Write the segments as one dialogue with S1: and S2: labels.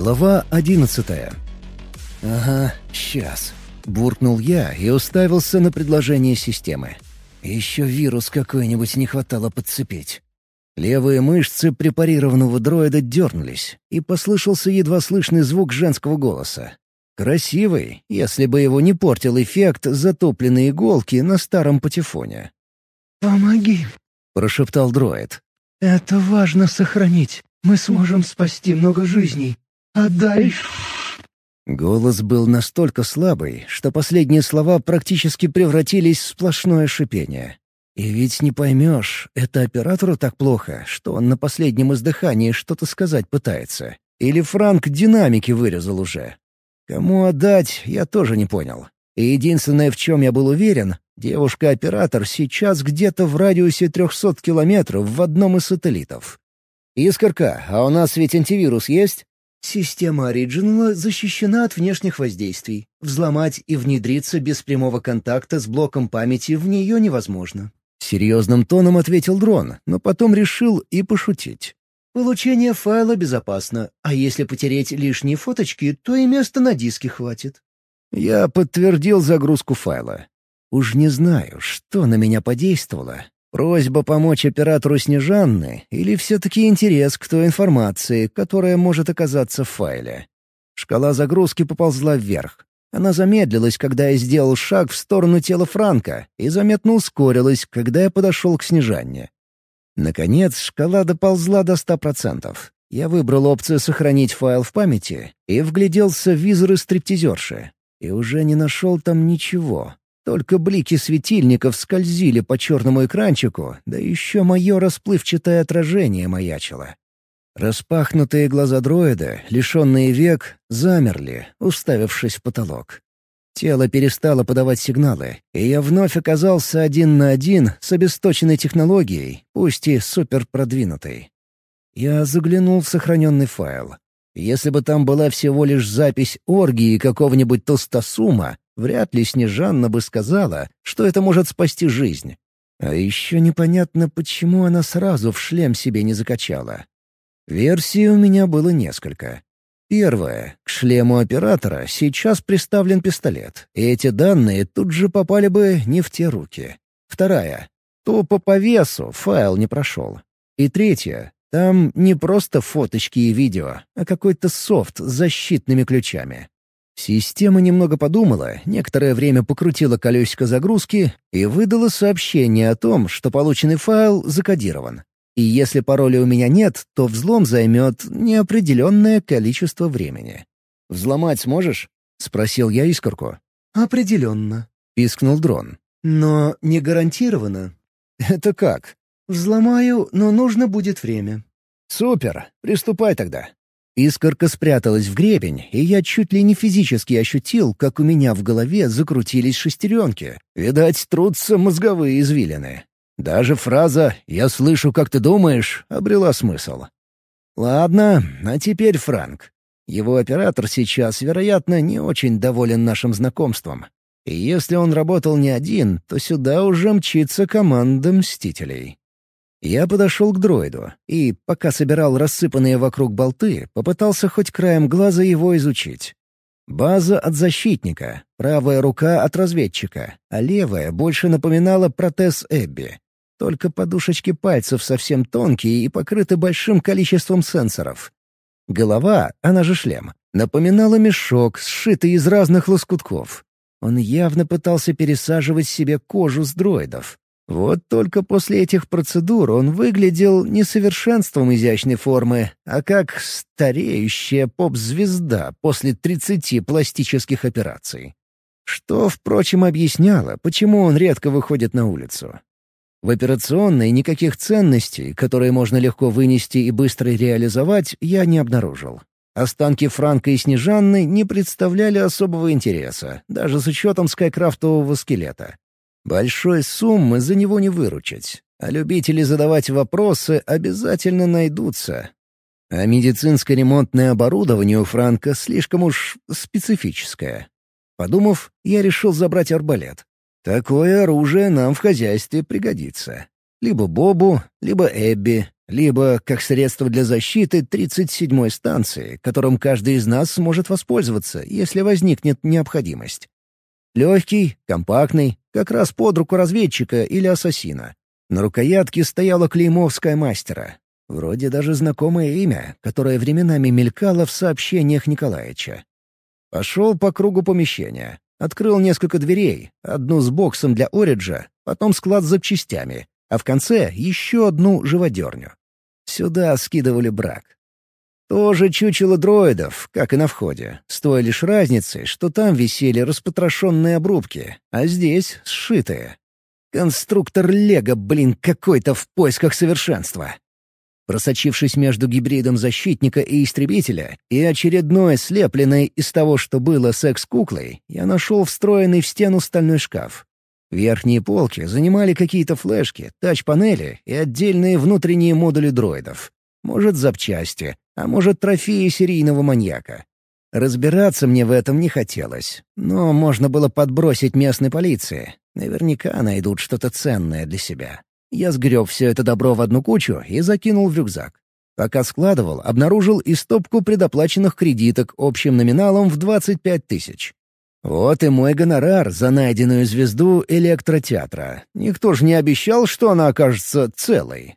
S1: Глава 11. «Ага, сейчас», — буркнул я и уставился на предложение системы. Еще вирус какой-нибудь не хватало подцепить. Левые мышцы препарированного дроида дернулись, и послышался едва слышный звук женского голоса. Красивый, если бы его не портил эффект затопленной иголки на старом патефоне.
S2: «Помоги»,
S1: — прошептал дроид.
S2: «Это важно сохранить. Мы сможем спасти много жизней. Отдай».
S1: Голос был настолько слабый, что последние слова практически превратились в сплошное шипение. И ведь не поймешь, это оператору так плохо, что он на последнем издыхании что-то сказать пытается. Или Франк динамики вырезал уже. Кому отдать, я тоже не понял. И единственное, в чем я был уверен, девушка-оператор сейчас где-то в радиусе 300 километров в одном из сателлитов. «Искорка, а у нас ведь антивирус есть?»
S2: Система Ориджинала защищена от внешних воздействий. Взломать и внедриться без прямого контакта с блоком памяти в нее невозможно.
S1: Серьезным тоном ответил дрон, но потом решил и пошутить.
S2: Получение файла безопасно, а если потереть лишние фоточки, то и места на диске хватит.
S1: Я подтвердил загрузку файла. Уж не знаю, что на меня подействовало. Просьба помочь оператору Снежанны или все-таки интерес к той информации, которая может оказаться в файле. Шкала загрузки поползла вверх. Она замедлилась, когда я сделал шаг в сторону тела Франка, и заметно ускорилась, когда я подошел к Снежанне. Наконец, шкала доползла до 100%. Я выбрал опцию «Сохранить файл в памяти» и вгляделся в визоры стриптизерши. И уже не нашел там ничего. Только блики светильников скользили по черному экранчику, да еще мое расплывчатое отражение маячило. Распахнутые глаза дроида, лишенные век, замерли, уставившись в потолок. Тело перестало подавать сигналы, и я вновь оказался один на один с обесточенной технологией, пусть и суперпродвинутой. Я заглянул в сохраненный файл. Если бы там была всего лишь запись оргии какого-нибудь толстосума, вряд ли Снежанна бы сказала, что это может спасти жизнь. А еще непонятно, почему она сразу в шлем себе не закачала. Версий у меня было несколько. Первая. К шлему оператора сейчас приставлен пистолет, и эти данные тут же попали бы не в те руки. Вторая. Тупо по весу файл не прошел. И третья. Там не просто фоточки и видео, а какой-то софт с защитными ключами. Система немного подумала, некоторое время покрутила колесико загрузки и выдала сообщение о том, что полученный файл закодирован. И если пароля у меня нет, то взлом займет неопределенное количество времени. «Взломать сможешь?» — спросил я Искорку.
S2: «Определенно»,
S1: — пискнул дрон.
S2: «Но не гарантированно».
S1: «Это как?»
S2: «Взломаю, но нужно будет время».
S1: «Супер! Приступай тогда». Искорка спряталась в гребень, и я чуть ли не физически ощутил, как у меня в голове закрутились шестеренки. Видать, трутся мозговые извилины. Даже фраза «я слышу, как ты думаешь» обрела смысл. Ладно, а теперь Франк. Его оператор сейчас, вероятно, не очень доволен нашим знакомством. И если он работал не один, то сюда уже мчится команда Мстителей. Я подошел к дроиду и, пока собирал рассыпанные вокруг болты, попытался хоть краем глаза его изучить. База от защитника, правая рука от разведчика, а левая больше напоминала протез Эбби. Только подушечки пальцев совсем тонкие и покрыты большим количеством сенсоров. Голова, она же шлем, напоминала мешок, сшитый из разных лоскутков. Он явно пытался пересаживать себе кожу с дроидов. Вот только после этих процедур он выглядел не совершенством изящной формы, а как стареющая поп-звезда после 30 пластических операций. Что, впрочем, объясняло, почему он редко выходит на улицу. В операционной никаких ценностей, которые можно легко вынести и быстро реализовать, я не обнаружил. Останки Франка и Снежанны не представляли особого интереса, даже с учетом скайкрафтового скелета. Большой суммы за него не выручить, а любители задавать вопросы обязательно найдутся. А медицинское ремонтное оборудование у Франка слишком уж специфическое. Подумав, я решил забрать арбалет. Такое оружие нам в хозяйстве пригодится. Либо Бобу, либо Эбби, либо как средство для защиты 37-й станции, которым каждый из нас сможет воспользоваться, если возникнет необходимость. Легкий, компактный, как раз под руку разведчика или ассасина. На рукоятке стояло клеймо Скаймастера. Вроде даже знакомое имя, которое временами мелькало в сообщениях Николаича. Пошел по кругу помещения. Открыл несколько дверей, одну с боксом для Ориджа, потом склад с запчастями, а в конце еще одну живодерню. Сюда скидывали брак. Тоже чучело дроидов, как и на входе, с той лишь разницей, что там висели распотрошенные обрубки, а здесь — сшитые. Конструктор Лего, какой-то в поисках совершенства. Просочившись между гибридом защитника и истребителя и очередной слепленной из того, что было секс-куклой, я нашел встроенный в стену стальной шкаф. Верхние полки занимали какие-то флешки, тач-панели и отдельные внутренние модули дроидов. Может, запчасти, а может, трофеи серийного маньяка. Разбираться мне в этом не хотелось, но можно было подбросить местной полиции. Наверняка найдут что-то ценное для себя. Я сгреб все это добро в одну кучу и закинул в рюкзак. Пока складывал, обнаружил и стопку предоплаченных кредиток общим номиналом в 25 тысяч. Вот и мой гонорар за найденную звезду электротеатра. Никто же не обещал, что она окажется целой.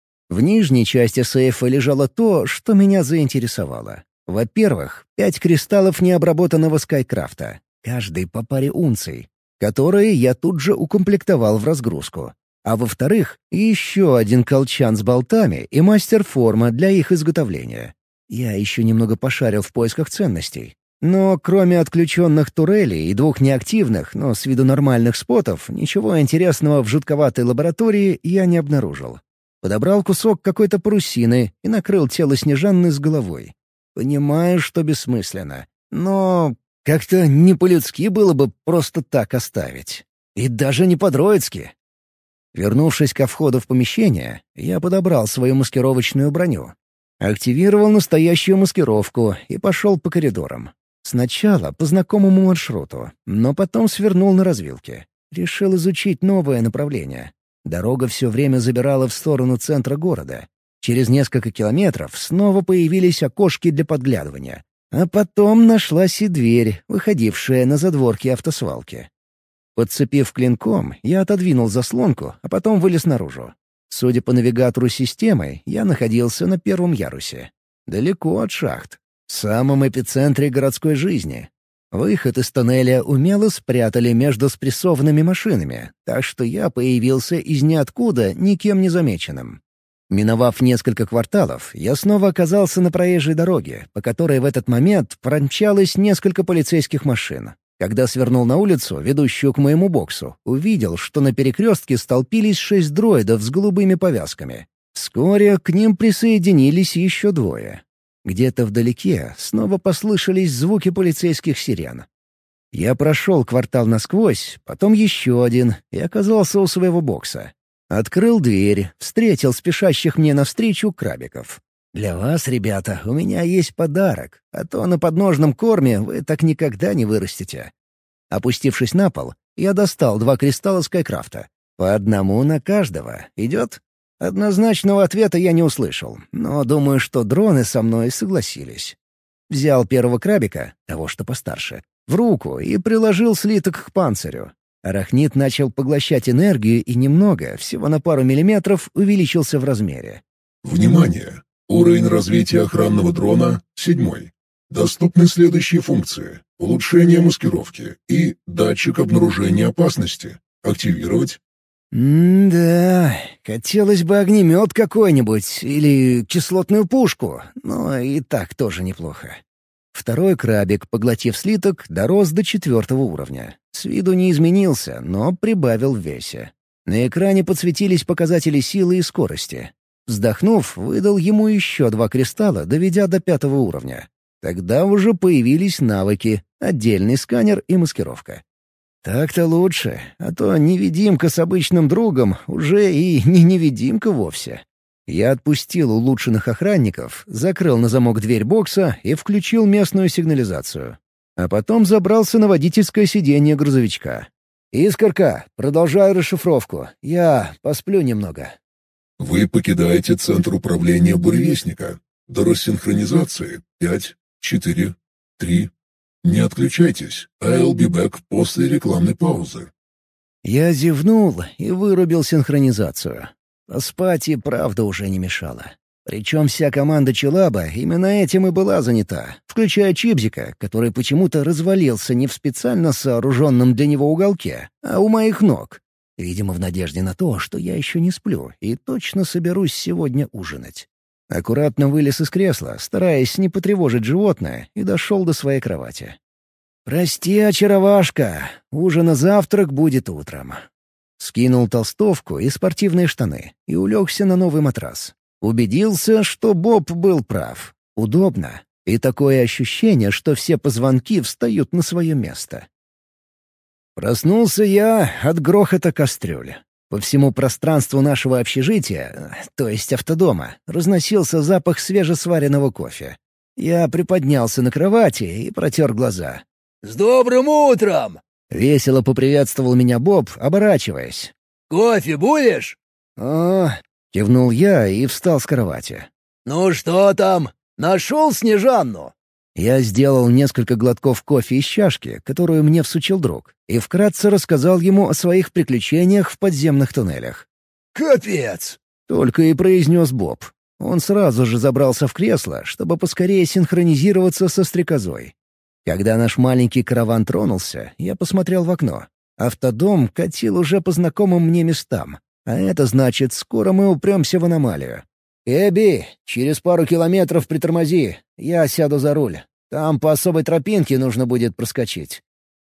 S1: В нижней части сейфа лежало то, что меня заинтересовало. Во-первых, 5 кристаллов необработанного скайкрафта, каждый по паре унций, которые я тут же укомплектовал в разгрузку. А во-вторых, еще один колчан с болтами и мастер-форма для их изготовления. Я еще немного пошарил в поисках ценностей. Но кроме отключенных турелей и 2 неактивных, но с виду нормальных спотов, ничего интересного в жутковатой лаборатории я не обнаружил. Подобрал кусок какой-то парусины и накрыл тело Снежанны с головой. Понимаю, что бессмысленно, но как-то не по-людски было бы просто так оставить. И даже не по-дроидски. Вернувшись ко входу в помещение, я подобрал свою маскировочную броню. Активировал настоящую маскировку и пошел по коридорам. Сначала по знакомому маршруту, но потом свернул на развилке. Решил изучить новое направление. Дорога все время забирала в сторону центра города. Через несколько километров снова появились окошки для подглядывания. А потом нашлась и дверь, выходившая на задворки автосвалки. Подцепив клинком, я отодвинул заслонку, а потом вылез наружу. Судя по навигатору системы, я находился на 1-м ярусе. Далеко от шахт. В самом эпицентре городской жизни. Выход из тоннеля умело спрятали между спрессованными машинами, так что я появился из ниоткуда никем не замеченным. Миновав несколько кварталов, я снова оказался на проезжей дороге, по которой в этот момент промчалось несколько полицейских машин. Когда свернул на улицу, ведущую к моему боксу, увидел, что на перекрестке столпились 6 дроидов с голубыми повязками. Вскоре к ним присоединились еще 2. Где-то вдалеке снова послышались звуки полицейских сирен. Я прошел квартал насквозь, потом еще один и оказался у своего бокса. Открыл дверь, встретил спешащих мне навстречу крабиков. «Для вас, ребята, у меня есть подарок, а то на подножном корме вы так никогда не вырастете». Опустившись на пол, я достал 2 кристалла скайкрафта. По одному на каждого. Идет? Однозначного ответа я не услышал, но думаю, что дроны со мной согласились. Взял первого крабика, того, что постарше, в руку и приложил слиток к панцирю. Арахнид начал поглощать энергию и немного, всего на пару миллиметров, увеличился в размере.
S3: Внимание! Уровень развития охранного дрона — 7. Доступны следующие функции: улучшение маскировки и датчик обнаружения опасности. Активировать?
S1: Да, хотелось бы огнемет какой-нибудь или кислотную пушку, но и так тоже неплохо. Второй крабик, поглотив слиток, дорос до 4-го уровня. С виду не изменился, но прибавил в весе. На экране подсветились показатели силы и скорости. Вздохнув, выдал ему еще 2 кристалла, доведя до 5-го уровня. Тогда уже появились навыки, отдельный сканер и маскировка. Так-то лучше, а то невидимка с обычным другом уже и не невидимка вовсе. Я отпустил улучшенных охранников, закрыл на замок дверь бокса и включил местную сигнализацию. А потом забрался на водительское сиденье грузовичка. «Искорка, продолжаю расшифровку. Я посплю немного».
S3: Вы покидаете центр управления буревестника. До рассинхронизации 5, 4, 3. Не отключайтесь. I'll be back после рекламной паузы.
S1: Я зевнул и вырубил синхронизацию. Поспать и правда уже не мешало. Причем вся команда Челаба именно этим и была занята, включая Чибзика, который почему-то развалился не в специально сооруженном для него уголке, а у моих ног. Видимо, в надежде на то, что я еще не сплю и точно соберусь сегодня ужинать. Аккуратно вылез из кресла, стараясь не потревожить животное, и дошел до своей кровати. «Прости, очаровашка, ужин и завтрак будет утром». Скинул толстовку и спортивные штаны и улегся на новый матрас. Убедился, что Боб был прав. Удобно. И такое ощущение, что все позвонки встают на свое место. Проснулся я от грохота кастрюли. По всему пространству нашего общежития, то есть автодома, разносился запах свежесваренного кофе. Я приподнялся на кровати и протер глаза.
S2: «С добрым утром!»
S1: — весело поприветствовал меня Боб, оборачиваясь.
S2: «Кофе будешь?»
S1: «О!» — кивнул я и встал с кровати.
S2: «Ну что там? Нашел Снежанну?»
S1: Я сделал несколько глотков кофе из чашки, которую мне всучил друг, и вкратце рассказал ему о своих приключениях в подземных туннелях.
S2: «Капец!»
S1: — только и произнес Боб. Он сразу же забрался в кресло, чтобы поскорее синхронизироваться со стрекозой. Когда наш маленький караван тронулся, я посмотрел в окно. Автодом катил уже по знакомым мне местам, а это значит, скоро мы упремся в аномалию. «Эбби, через пару километров притормози, я сяду за руль. Там по особой тропинке нужно будет проскочить».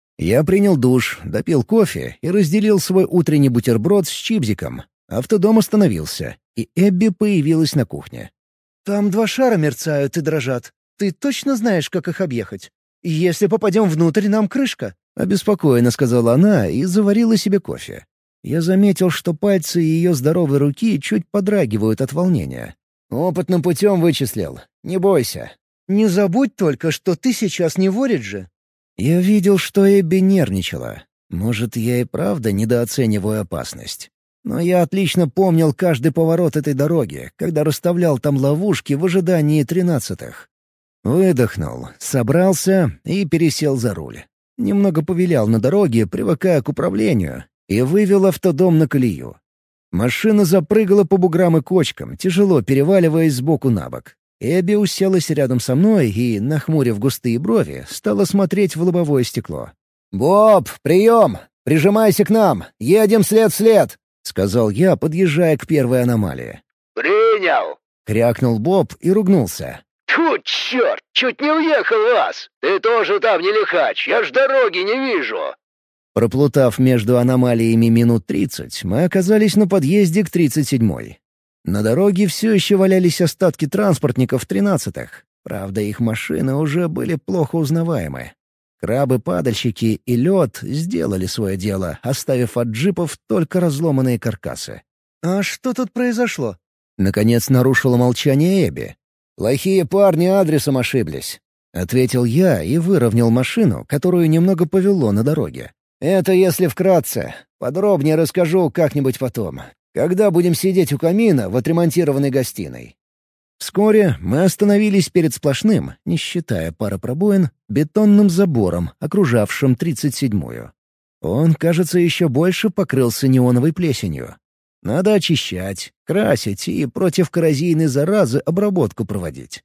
S1: Я принял душ, допил кофе и разделил свой утренний бутерброд с чипзиком. Автодом остановился, и Эбби появилась на кухне.
S2: «Там 2 шара мерцают и дрожат. Ты точно знаешь, как их объехать? Если попадем внутрь, нам крышка»,
S1: — обеспокоенно сказала она и заварила себе кофе. Я заметил, что пальцы ее здоровой руки чуть подрагивают от волнения. «Опытным путем вычислил. Не бойся».
S2: «Не забудь только, что ты сейчас не в Оридже».
S1: Я видел, что Эбби нервничала. Может, я и правда недооцениваю опасность. Но я отлично помнил каждый поворот этой дороги, когда расставлял там ловушки в ожидании 13-х. Выдохнул, собрался и пересел за руль. Немного повилял на дороге, привыкая к управлению, и вывел автодом на колею. Машина запрыгала по буграм и кочкам, тяжело переваливаясь сбоку на бок. Эбби уселась рядом со мной и, нахмурив густые брови, стала смотреть в лобовое стекло. «Боб, прием! Прижимайся к нам! Едем след в след!» — сказал я, подъезжая к первой аномалии.
S4: «Принял!»
S1: — крякнул Боб и ругнулся.
S4: «Тьфу, черт! Чуть не уехал вас! Ты тоже там не лихач, я ж дороги не вижу!»
S1: Проплутав между аномалиями минут 30, мы оказались на подъезде к 37-й. На дороге все еще валялись остатки транспортников 13-х. Правда, их машины уже были плохо узнаваемы. Крабы-падальщики и лед сделали свое дело, оставив от джипов только разломанные каркасы.
S2: «А что тут произошло?»
S1: Наконец нарушила молчание Эбби. «Плохие парни адресом ошиблись», — ответил я и выровнял машину, которую немного повело на дороге. «Это если вкратце. Подробнее расскажу как-нибудь потом, когда будем сидеть у камина в отремонтированной гостиной». Вскоре мы остановились перед сплошным, не считая пары пробоин, бетонным забором, окружавшим 37-ю. Он, кажется, еще больше покрылся неоновой плесенью. Надо очищать, красить и против коррозийной заразы обработку проводить.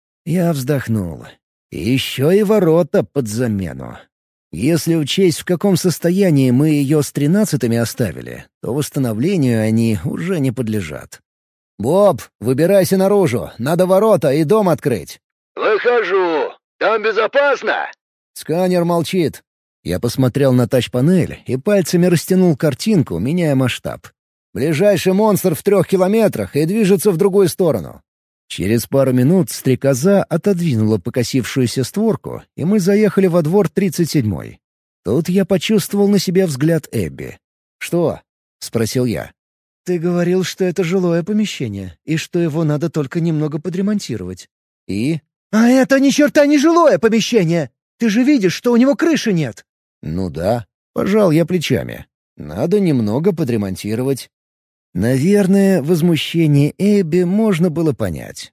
S1: Я вздохнул. Еще и ворота под замену. Если учесть, в каком состоянии мы ее с 13-ми оставили, то восстановлению они уже не подлежат. «Боб, выбирайся наружу, надо ворота и дом открыть».
S4: «Выхожу. Там безопасно?»
S1: Сканер молчит. Я посмотрел на тач-панель и пальцами растянул картинку, меняя масштаб. «Ближайший монстр в 3 километрах и движется в другую сторону». Через пару минут стрекоза отодвинула покосившуюся створку, и мы заехали во двор 37-й. Тут я почувствовал на себе взгляд Эбби. «Что?» — спросил я.
S2: «Ты говорил, что это жилое помещение, и что его надо только немного подремонтировать».
S1: «И?»
S2: «А это ни черта не жилое помещение! Ты же видишь, что у него крыши нет!»
S1: «Ну да», — пожал я плечами. «Надо немного подремонтировать». Наверное, возмущение Эбби можно было понять.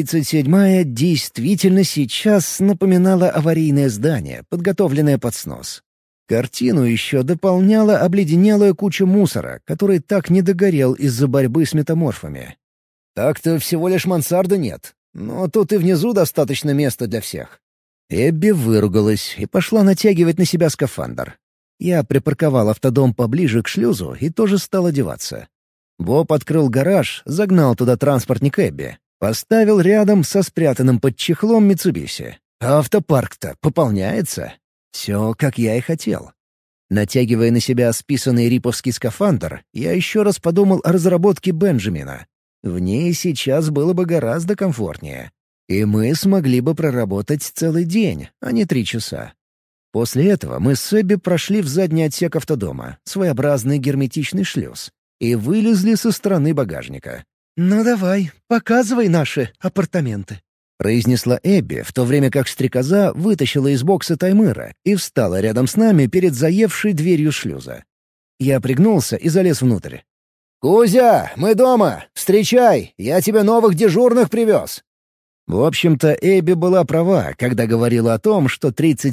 S1: 37-я действительно сейчас напоминала аварийное здание, подготовленное под снос. Картину еще дополняла обледенелая куча мусора, который так не догорел из-за борьбы с метаморфами. Так-то всего лишь мансарды нет, но тут и внизу достаточно места для всех. Эбби выругалась и пошла натягивать на себя скафандр. Я припарковал автодом поближе к шлюзу и тоже стал одеваться. Боб открыл гараж, загнал туда транспортник Эбби. Поставил рядом со спрятанным под чехлом Митсубиси. Автопарк-то пополняется. Все, как я и хотел. Натягивая на себя списанный риповский скафандр, я еще раз подумал о разработке Бенджамина. В ней сейчас было бы гораздо комфортнее. И мы смогли бы проработать целый день, а не 3 часа. После этого мы с Эбби прошли в задний отсек автодома, своеобразный герметичный шлюз, и вылезли со стороны багажника. «Ну давай, показывай наши апартаменты», — произнесла Эбби, в то время как стрекоза вытащила из бокса таймыра и встала рядом с нами перед заевшей дверью шлюза. Я пригнулся и залез внутрь. «Кузя, мы дома! Встречай! Я тебе новых дежурных привез!» В общем-то, Эбби была права, когда говорила о том, что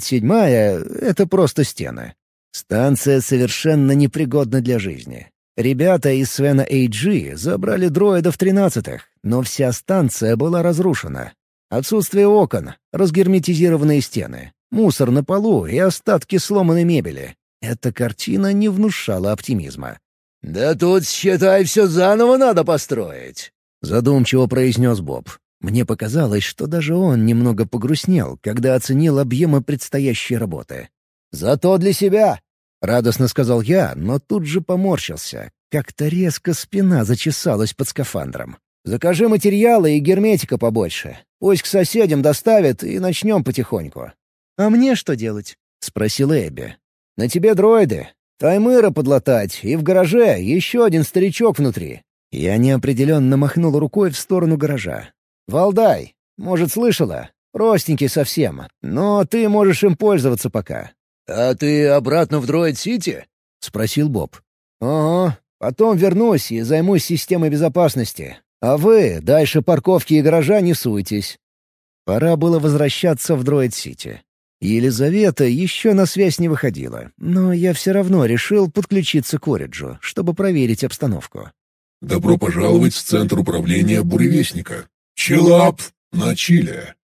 S1: 37-я — это просто стены. Станция совершенно непригодна для жизни. Ребята из Свена AG забрали дроидов 13-х, но вся станция была разрушена. Отсутствие окон, разгерметизированные стены, мусор на полу и остатки сломанной мебели. Эта картина не внушала оптимизма. «Да тут, считай, все заново надо построить», — задумчиво произнес Боб. Мне показалось, что даже он немного погрустнел, когда оценил объемы предстоящей работы. «Зато для себя», — радостно сказал я, но тут же поморщился. Как-то резко спина зачесалась под скафандром. «Закажи материалы и герметика побольше. Пусть к соседям доставят, и начнем потихоньку». «А мне что делать?» — спросила Эбби. «На тебе дроиды. Таймыра подлатать, и в гараже еще один старичок внутри». Я неопределенно махнул рукой в сторону гаража. «Валдай, может, слышала? Простенький совсем, но ты можешь им пользоваться пока».
S2: «А ты обратно в Дроид-Сити?»
S1: — спросил Боб. «Ага, потом вернусь и займусь системой безопасности. А вы дальше парковки и гаража не суетесь». Пора было возвращаться в Дроид-Сити. Елизавета еще на связь не выходила, но я все равно решил подключиться к Ориджу, чтобы проверить обстановку.
S3: «Добро пожаловать в Центр управления Буревестника. Чилап на Чиле».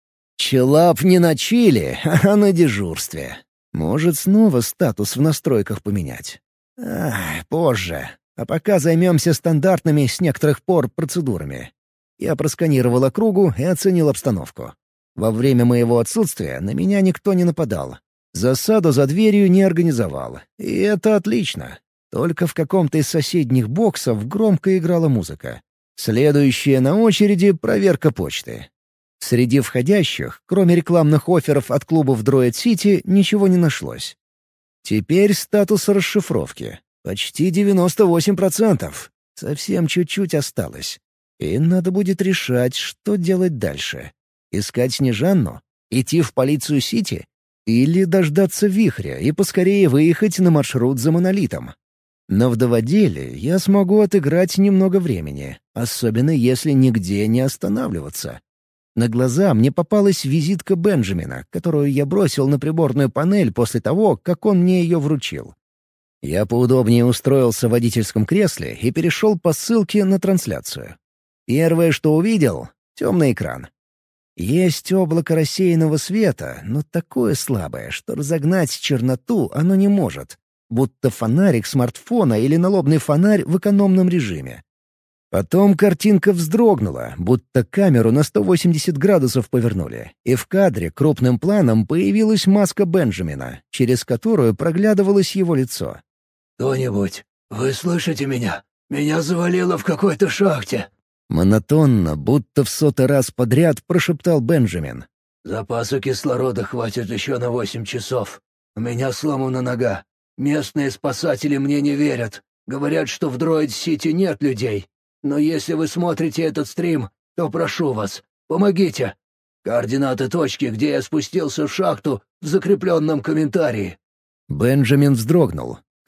S1: Чилап не на Чиле, а на дежурстве. Может, снова статус в настройках поменять? Позже. А пока займемся стандартными с некоторых пор процедурами. Я просканировал округу и оценил обстановку. Во время моего отсутствия на меня никто не нападал. Засаду за дверью не организовал. И это отлично. Только в каком-то из соседних боксов громко играла музыка. Следующая на очереди — проверка почты. Среди входящих, кроме рекламных офферов от клубов Дроид-Сити, ничего не нашлось. Теперь статус расшифровки. Почти 98%. Совсем чуть-чуть осталось. И надо будет решать, что делать дальше. Искать Снежанну? Идти в полицию Сити? Или дождаться вихря и поскорее выехать на маршрут за монолитом? На вдоводеле я смогу отыграть немного времени, особенно если нигде не останавливаться. На глаза мне попалась визитка Бенджамина, которую я бросил на приборную панель после того, как он мне ее вручил. Я поудобнее устроился в водительском кресле и перешел по ссылке на трансляцию. Первое, что увидел — темный экран. Есть облако рассеянного света, но такое слабое, что разогнать черноту оно не может, будто фонарик смартфона или налобный фонарь в экономном режиме. Потом картинка вздрогнула, будто камеру на 180 градусов повернули, и в кадре крупным планом появилась маска Бенджамина, через которую проглядывалось его лицо.
S2: «Кто-нибудь, вы слышите меня? Меня завалило в какой-то шахте!»
S1: Монотонно, будто в 100-й раз подряд прошептал Бенджамин.
S2: «Запаса кислорода хватит еще на 8 часов. У меня сломана нога. Местные спасатели мне не верят. Говорят, что в Дроид-Сити нет людей. Но если вы смотрите этот стрим, то прошу вас, помогите. Координаты точки, где я спустился в шахту, в закрепленном комментарии».
S1: Бенджамин вздрогнул.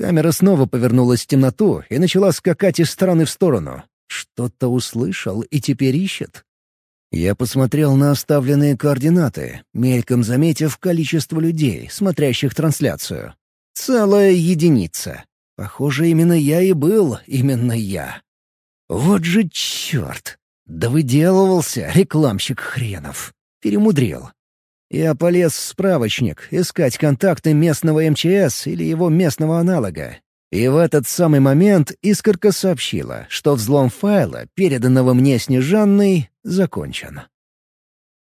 S1: Камера снова повернулась в темноту и начала скакать из стороны в сторону. Что-то услышал и теперь ищет. Я посмотрел на оставленные координаты, мельком заметив количество людей, смотрящих трансляцию. Целая единица. Похоже, именно я и был, именно я. Вот же черт! Да выделывался, рекламщик хренов. Перемудрил. Я полез в справочник, искать контакты местного МЧС или его местного аналога. И в этот самый момент искорка сообщила, что взлом файла, переданного мне Снежанной, закончен.